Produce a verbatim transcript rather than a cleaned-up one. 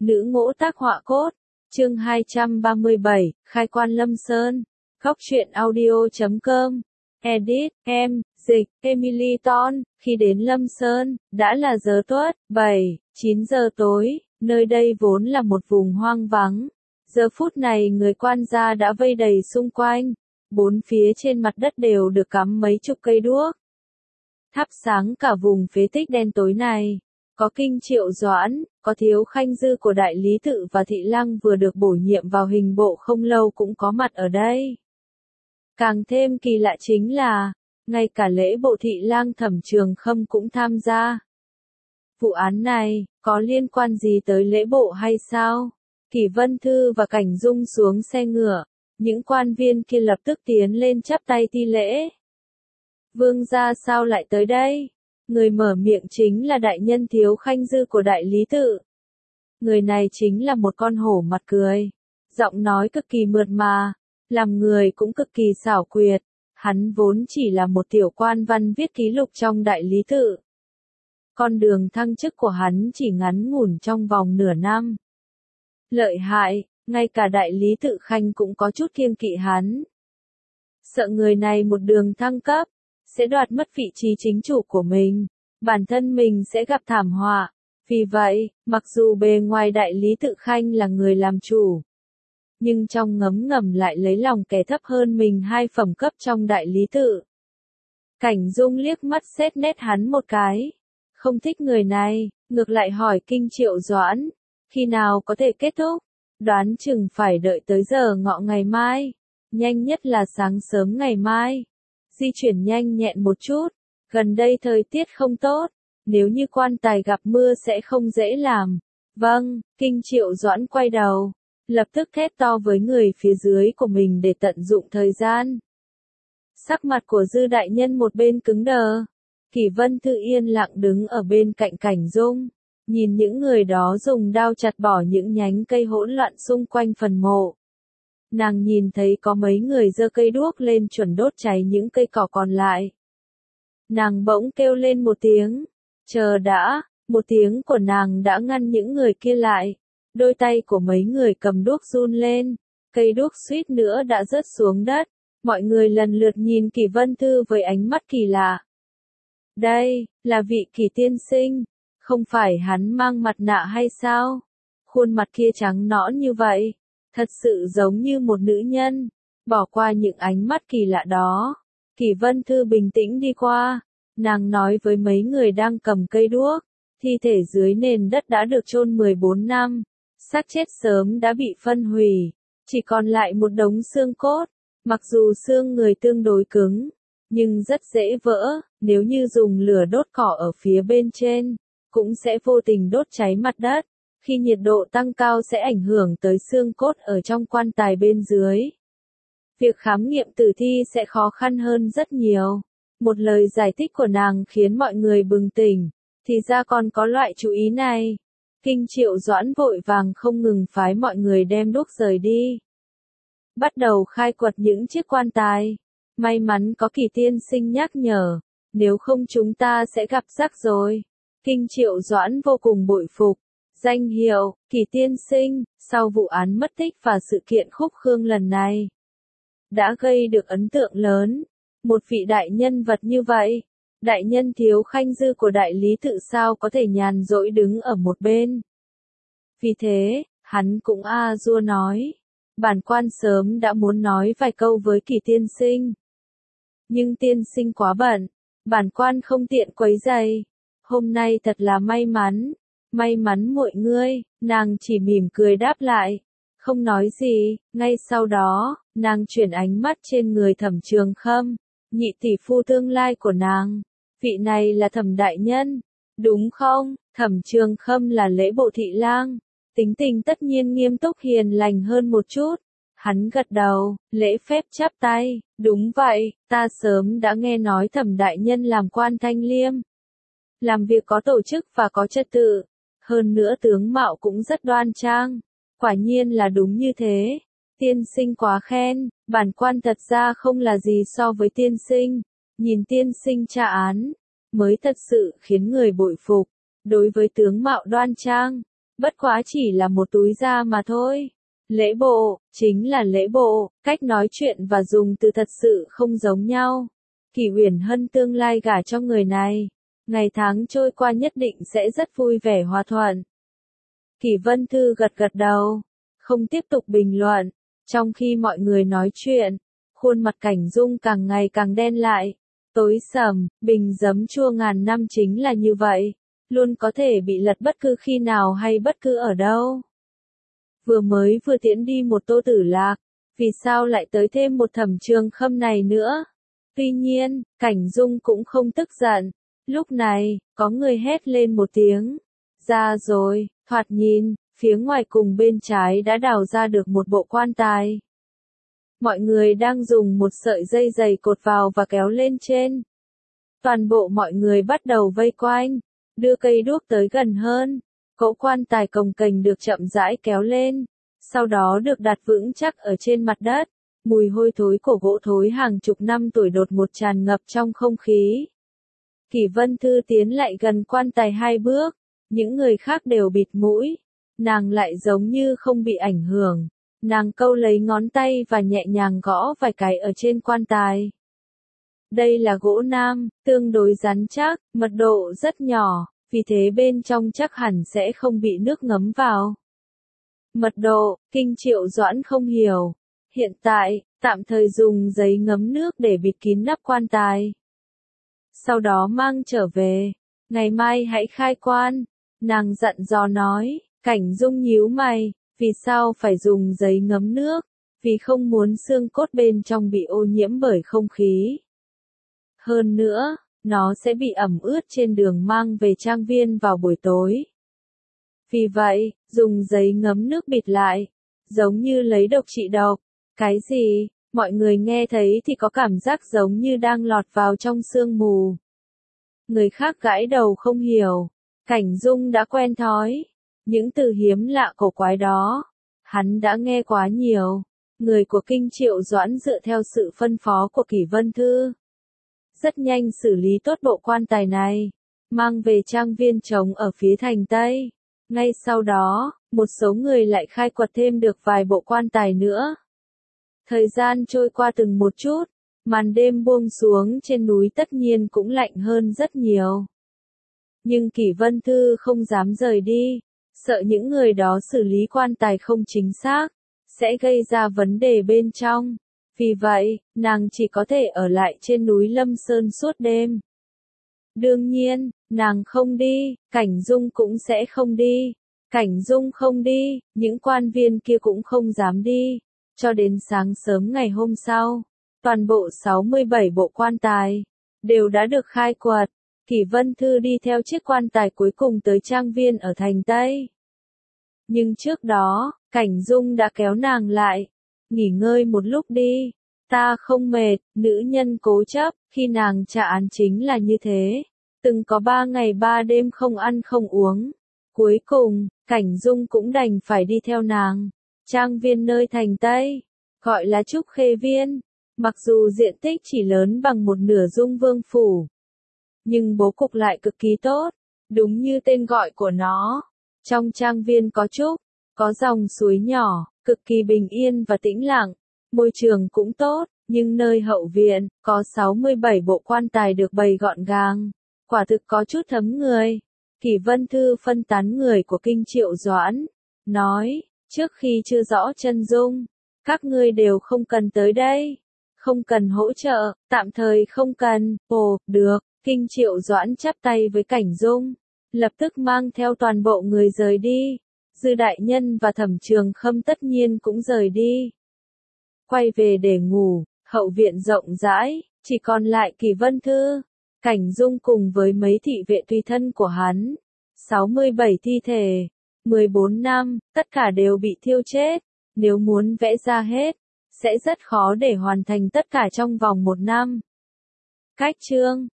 Nữ ngỗ tác họa cốt. Chương hai trăm ba mươi bảy, khai quan Lâm Sơn. Góc truyện audio chấm com. Edit, em, dịch, Emily Ton. Khi đến Lâm Sơn, đã là giờ tuất, bảy, chín giờ tối, nơi đây vốn là một vùng hoang vắng. Giờ phút này người quan gia đã vây đầy xung quanh. Bốn phía trên mặt đất đều được cắm mấy chục cây đuốc. Thắp sáng cả vùng phế tích đen tối này. Có Kinh Triệu Doãn, có Thiếu Khanh Dư của Đại Lý Tự và Thị Lăng vừa được bổ nhiệm vào hình bộ không lâu cũng có mặt ở đây. Càng thêm kỳ lạ chính là, ngay cả lễ bộ Thị Lang Thẩm Trường Khâm cũng tham gia. Vụ án này, có liên quan gì tới lễ bộ hay sao? Kỷ Vân Thư và Cảnh Dung xuống xe ngựa, những quan viên kia lập tức tiến lên chắp tay thi lễ. Vương gia sao lại tới đây? Người mở miệng chính là đại nhân Thiếu Khanh Dư của Đại Lý Tự. Người này chính là một con hổ mặt cười, giọng nói cực kỳ mượt mà, làm người cũng cực kỳ xảo quyệt. Hắn vốn chỉ là một tiểu quan văn viết ký lục trong Đại Lý Tự. Con đường thăng chức của hắn chỉ ngắn ngủn trong vòng nửa năm. Lợi hại, ngay cả Đại Lý Tự Khanh cũng có chút kiêng kỵ hắn. Sợ người này một đường thăng cấp, sẽ đoạt mất vị trí chính chủ của mình, bản thân mình sẽ gặp thảm họa. Vì vậy, mặc dù bề ngoài Đại Lý Tự Khanh là người làm chủ, nhưng trong ngấm ngầm lại lấy lòng kẻ thấp hơn mình hai phẩm cấp trong Đại Lý Tự. Cảnh Dung liếc mắt xét nét hắn một cái, không thích người này, ngược lại hỏi Kinh Triệu Doãn, khi nào có thể kết thúc? Đoán chừng phải đợi tới giờ ngọ ngày mai, nhanh nhất là sáng sớm ngày mai. Di chuyển nhanh nhẹn một chút, gần đây thời tiết không tốt, nếu như quan tài gặp mưa sẽ không dễ làm. Vâng, Kinh Triệu Doãn quay đầu, lập tức thét to với người phía dưới của mình để tận dụng thời gian. Sắc mặt của Dư đại nhân một bên cứng đờ, Kỷ Vân Thư yên lặng đứng ở bên cạnh Cảnh Dung, nhìn những người đó dùng đao chặt bỏ những nhánh cây hỗn loạn xung quanh phần mộ. Nàng nhìn thấy có mấy người giơ cây đuốc lên chuẩn đốt cháy những cây cỏ còn lại. Nàng bỗng kêu lên một tiếng, chờ đã, một tiếng của nàng đã ngăn những người kia lại. Đôi tay của mấy người cầm đuốc run lên, cây đuốc suýt nữa đã rớt xuống đất. Mọi người lần lượt nhìn Kỷ Vân Thư với ánh mắt kỳ lạ. Đây, là vị Kỷ tiên sinh, không phải hắn mang mặt nạ hay sao? Khuôn mặt kia trắng nõn như vậy, thật sự giống như một nữ nhân. Bỏ qua những ánh mắt kỳ lạ đó, Kỷ Vân Thư bình tĩnh đi qua. Nàng nói với mấy người đang cầm cây đuốc, thi thể dưới nền đất đã được chôn mười bốn năm, xác chết sớm đã bị phân hủy, chỉ còn lại một đống xương cốt. Mặc dù xương người tương đối cứng, nhưng rất dễ vỡ, nếu như dùng lửa đốt cỏ ở phía bên trên, cũng sẽ vô tình đốt cháy mặt đất. Khi nhiệt độ tăng cao sẽ ảnh hưởng tới xương cốt ở trong quan tài bên dưới. Việc khám nghiệm tử thi sẽ khó khăn hơn rất nhiều. Một lời giải thích của nàng khiến mọi người bừng tỉnh, thì ra còn có loại chú ý này. Kinh Triệu Doãn vội vàng không ngừng phái mọi người đem đuốc rời đi. Bắt đầu khai quật những chiếc quan tài. May mắn có Kỷ tiên sinh nhắc nhở, nếu không chúng ta sẽ gặp rắc rối. Kinh Triệu Doãn vô cùng bội phục. Danh hiệu, Kỷ tiên sinh, sau vụ án mất tích và sự kiện khúc khương lần này, đã gây được ấn tượng lớn. Một vị đại nhân vật như vậy, đại nhân Thiếu Khanh Dư của Đại Lý Tự sao có thể nhàn rỗi đứng ở một bên. Vì thế, hắn cũng a dua nói, bản quan sớm đã muốn nói vài câu với Kỷ tiên sinh. Nhưng tiên sinh quá bận, bản quan không tiện quấy rầy. Hôm nay thật là may mắn, may mắn mọi ngươi, nàng chỉ mỉm cười đáp lại, không nói gì. Ngay sau đó, nàng chuyển ánh mắt trên người Thẩm Trường Khâm, nhị tỷ phu tương lai của nàng. Vị này là Thẩm đại nhân, đúng không? Thẩm Trường Khâm là lễ bộ Thị Lang, tính tình tất nhiên nghiêm túc hiền lành hơn một chút. Hắn gật đầu, lễ phép chắp tay, đúng vậy, ta sớm đã nghe nói Thẩm đại nhân làm quan thanh liêm, làm việc có tổ chức và có trật tự, hơn nữa tướng mạo cũng rất đoan trang. Quả nhiên là đúng như thế. Tiên sinh quá khen, bản quan thật ra không là gì so với tiên sinh. Nhìn tiên sinh tra án, mới thật sự khiến người bội phục. Đối với tướng mạo đoan trang, Bất quá chỉ là một túi da mà thôi. Lễ bộ, chính là lễ bộ, cách nói chuyện và dùng từ thật sự không giống nhau. Kỷ Uyển Hân tương lai gả cho người này, ngày tháng trôi qua nhất định sẽ rất vui vẻ hòa thuận. Kỷ Vân Thư gật gật đầu, không tiếp tục bình luận. Trong khi mọi người nói chuyện, khuôn mặt Cảnh Dung càng ngày càng đen lại, tối sầm, bình giấm chua ngàn năm chính là như vậy, luôn có thể bị lật bất cứ khi nào hay bất cứ ở đâu. Vừa mới vừa tiễn đi một Tô Tử Lạc, vì sao lại tới thêm một Thẩm Trường Khâm này nữa? Tuy nhiên, Cảnh Dung cũng không tức giận. Lúc này, có người hét lên một tiếng. Ra rồi, thoạt nhìn, phía ngoài cùng bên trái đã đào ra được một bộ quan tài. Mọi người đang dùng một sợi dây dày cột vào và kéo lên trên. Toàn bộ mọi người bắt đầu vây quanh, đưa cây đuốc tới gần hơn. Cỗ quan tài cồng kềnh được chậm rãi kéo lên, sau đó được đặt vững chắc ở trên mặt đất. Mùi hôi thối của gỗ thối hàng chục năm tuổi đột ngột tràn ngập trong không khí. Kỷ Vân Thư tiến lại gần quan tài hai bước, những người khác đều bịt mũi, nàng lại giống như không bị ảnh hưởng. Nàng câu lấy ngón tay và nhẹ nhàng gõ vài cái ở trên quan tài. Đây là gỗ nam, tương đối rắn chắc, mật độ rất nhỏ, vì thế bên trong chắc hẳn sẽ không bị nước ngấm vào. Mật độ, Kinh Triệu Doãn không hiểu. Hiện tại, tạm thời dùng giấy ngấm nước để bịt kín nắp quan tài. Sau đó mang trở về, ngày mai hãy khai quan. Nàng dặn dò nói. Cảnh Dung nhíu mày, vì sao phải dùng giấy ngấm nước? Vì không muốn xương cốt bên trong bị ô nhiễm bởi không khí. Hơn nữa, nó sẽ bị ẩm ướt trên đường mang về trang viên vào buổi tối. Vì vậy, dùng giấy ngấm nước bịt lại, giống như lấy độc trị độc. Cái gì? Mọi người nghe thấy thì có cảm giác giống như đang lọt vào trong sương mù. Người khác gãi đầu không hiểu. Cảnh Dung đã quen thói. Những từ hiếm lạ cổ quái đó, hắn đã nghe quá nhiều. Người của Kinh Triệu Doãn dựa theo sự phân phó của Kỷ Vân Thư, rất nhanh xử lý tốt bộ quan tài này, mang về trang viên trống ở phía thành Tây. Ngay sau đó, một số người lại khai quật thêm được vài bộ quan tài nữa. Thời gian trôi qua từng một chút, màn đêm buông xuống trên núi tất nhiên cũng lạnh hơn rất nhiều. Nhưng Kỷ Vân Thư không dám rời đi, sợ những người đó xử lý quan tài không chính xác, sẽ gây ra vấn đề bên trong. Vì vậy, nàng chỉ có thể ở lại trên núi Lâm Sơn suốt đêm. Đương nhiên, nàng không đi, Cảnh Dung cũng sẽ không đi. Cảnh Dung không đi, những quan viên kia cũng không dám đi. Cho đến sáng sớm ngày hôm sau, toàn bộ sáu mươi bảy bộ quan tài đều đã được khai quật. Kỷ Vân Thư đi theo chiếc quan tài cuối cùng tới trang viên ở thành Tây. Nhưng trước đó, Cảnh Dung đã kéo nàng lại. Nghỉ ngơi một lúc đi, ta không mệt. Nữ nhân cố chấp, khi nàng trả án chính là như thế. Từng có ba ngày ba đêm không ăn không uống. Cuối cùng, Cảnh Dung cũng đành phải đi theo nàng. Trang viên nơi thành Tây, gọi là Trúc Khê Viên. Mặc dù diện tích chỉ lớn bằng một nửa Dung Vương Phủ, nhưng bố cục lại cực kỳ tốt, đúng như tên gọi của nó. Trong trang viên có trúc, có dòng suối nhỏ, cực kỳ bình yên và tĩnh lặng. Môi trường cũng tốt, nhưng nơi hậu viện, có sáu mươi bảy bộ quan tài được bày gọn gàng. Quả thực có chút thấm người. Kỷ Vân Thư phân tán người của Kinh Triệu Doãn, nói, trước khi chưa rõ chân dung, các ngươi đều không cần tới đây. Không cần hỗ trợ, tạm thời không cần. Ồ, được. Kinh Triệu Doãn chắp tay với Cảnh Dung, lập tức mang theo toàn bộ người rời đi. Dư đại nhân và Thẩm Trường Khâm tất nhiên cũng rời đi. Quay về để ngủ, hậu viện rộng rãi, chỉ còn lại Kỷ Vân Thư, Cảnh Dung cùng với mấy thị vệ tùy thân của hắn. sáu mươi bảy thi thể, mười bốn năm, tất cả đều bị thiêu chết. Nếu muốn vẽ ra hết, sẽ rất khó để hoàn thành tất cả trong vòng một năm. Cách chương